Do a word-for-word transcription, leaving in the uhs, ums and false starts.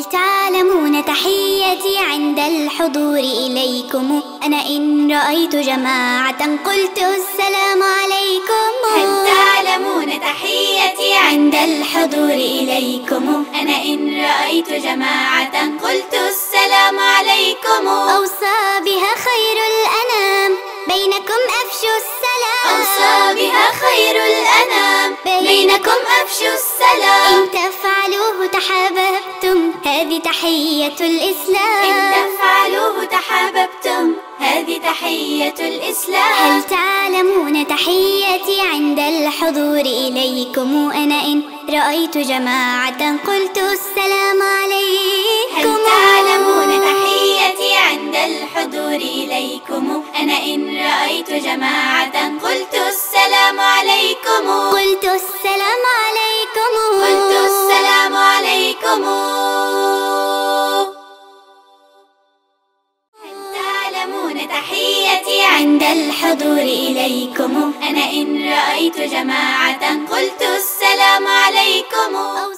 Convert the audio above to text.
هل تعلمون تحيتي عند الحضور إليكم؟ أنا إن رأيت جماعة قلت السلام عليكم. هل تعلمون تحيتي عند الحضور إليكم؟ أنا إن رأيت جماعة قلت السلام عليكم. أوصى بها خير الأنام بينكم أفشوا السلام. أوصى بها خير الأنام بينكم أفشوا السلام. إن تفعلوه تحاببتم هذه تحية الإسلام. إن تفعلوه تحاببتم هذه تحية الإسلام. هل تعلمون تحيتي عند الحضور إليكم؟ أنا إن رأيت جماعة قلت السلام عليكم. هل تعلمون تحيتي عند الحضور إليكم؟ أنا إن رأيت جماعة قلت السلام عليكم. قلت السلام عليكم. قلت السلام عليكم. هل تعلمون تحيتي عند الحضور إليكم؟ أنا إن رأيت جماعة قلت السلام عليكم.